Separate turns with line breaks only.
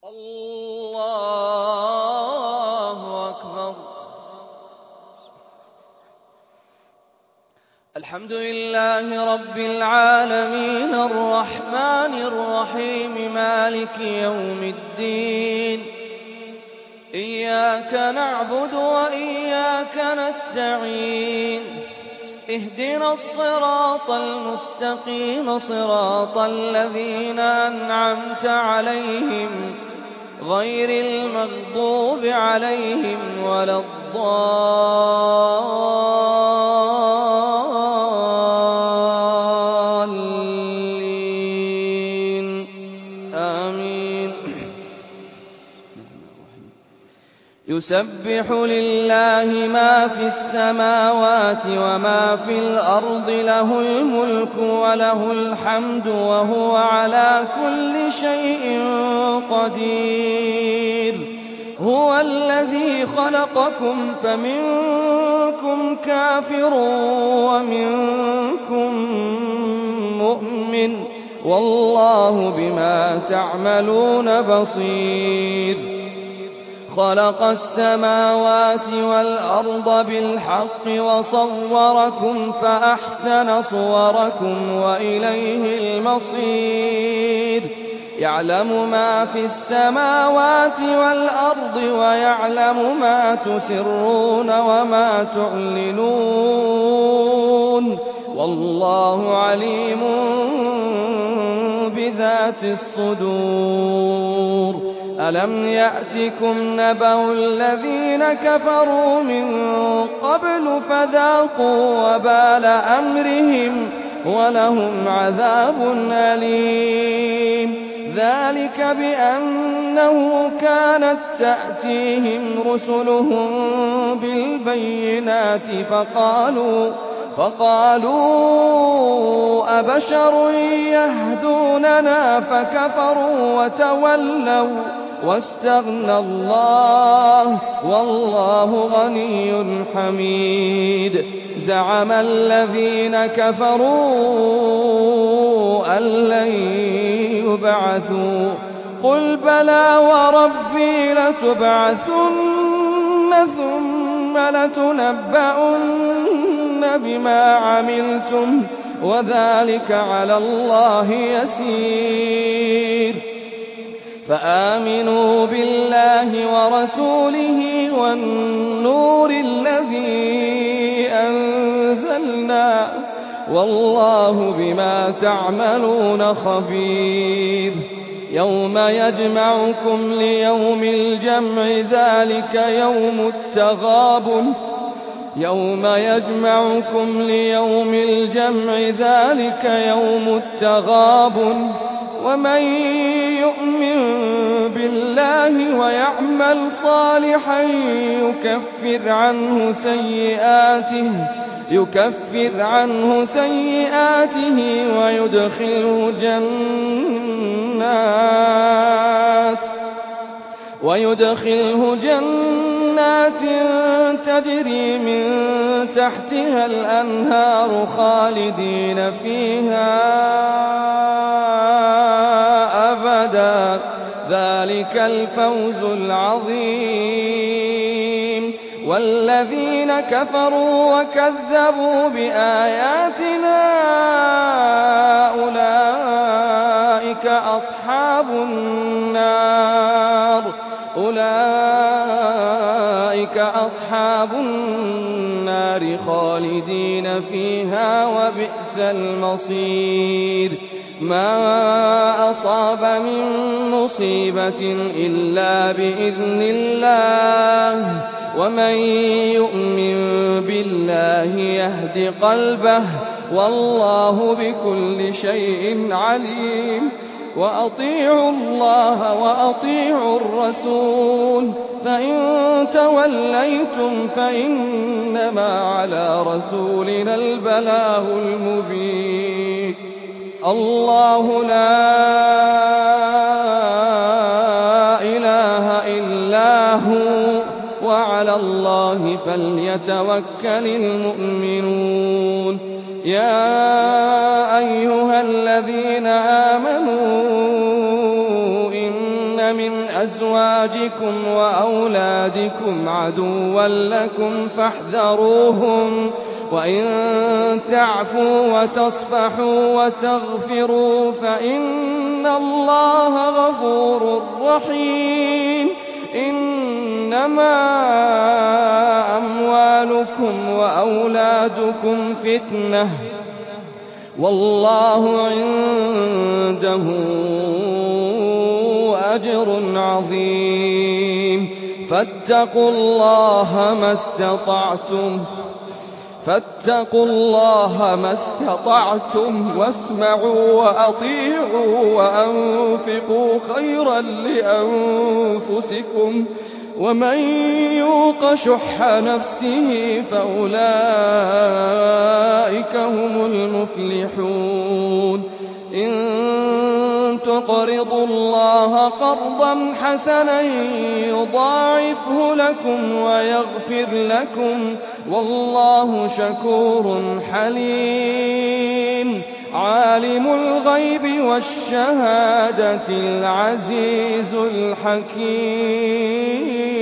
الله أكبر. الحمد لله رب العالمين الرحمن الرحيم مالك يوم الدين. إياك نعبد وإياك نستعين. اهدنا الصراط المستقيم صراط الذين أنعمت عليهم غير المغضوب عليهم ولا الضالين آمين. يسبح لله ما في السماوات وما في الأرض له الملك وله الحمد وهو على كل شيء قدير. هو الذي خلقكم فمنكم كافر ومنكم مؤمن والله بما تعملون بصير. خلق السماوات والأرض بالحق وصوركم فأحسن صوركم وإليه المصير. يعلم ما في السماوات والأرض ويعلم ما تسرون وما تعلنون والله عليم بذات الصدور. ألم يأتكم نبأ الذين كفروا من قبل فذاقوا وبال أمرهم ولهم عذاب أليم. ذلك بأنه كانت تأتيهم رسلهم بالبينات فقالوا أبشر يهدوننا فكفروا وتولوا واستغنى الله والله غني حميد. زعم الذين كفروا أن لن يبعثوا قل بلى وربي لتبعثن ثم لتنبؤن بما عملتم وذلك على الله يسير. فآمنوا بالله ورسوله والنور الذي أنزلنا والله بما تعملون خبير. يوم يجمعكم ليوم الجمع ذلك يوم التغابن. يوم يجمعكم ليوم الجمع ذلك يوم التغابن. ومن يؤمن بالله ويعمل صالحا يكفر عنه سيئاته ويدخله جنات تجري من تحتها الأنهار خالدين فيها أبدا. ذلك الفوز العظيم. والذين كفروا وكذبوا بآياتنا أولئك أصحاب النار خالدين فيها وبئس المصير. ما أصاب من مصيبة إلا بإذن الله ومن يؤمن بالله يهد قلبه والله بكل شيء عليم. وأطيعوا الله وأطيعوا الرسول فإن توليتم فإنما على رسولنا البلاغ المبين. الله لا إله إلا هو وعلى الله فليتوكل المؤمنون. يا أيها الذين آمنوا إن من أزواجكم وأولادكم عدوا لكم فاحذروهم وإن تعفوا وتصفحوا وتغفروا فإن الله غفور رحيم إنما أموالكم وأولادكم فتنة والله عنده أجر عظيم فاتقوا الله ما استطعتم واسمعوا وأطيعوا وأنفقوا خيرا لأنفسكم ومن يوق شح نفسه فأولئك هم المفلحون إن تقرضوا الله قرضا حسنا يضاعفه لكم ويغفر لكم والله شكور حليم عالم الغيب والشهادة العزيز الحكيم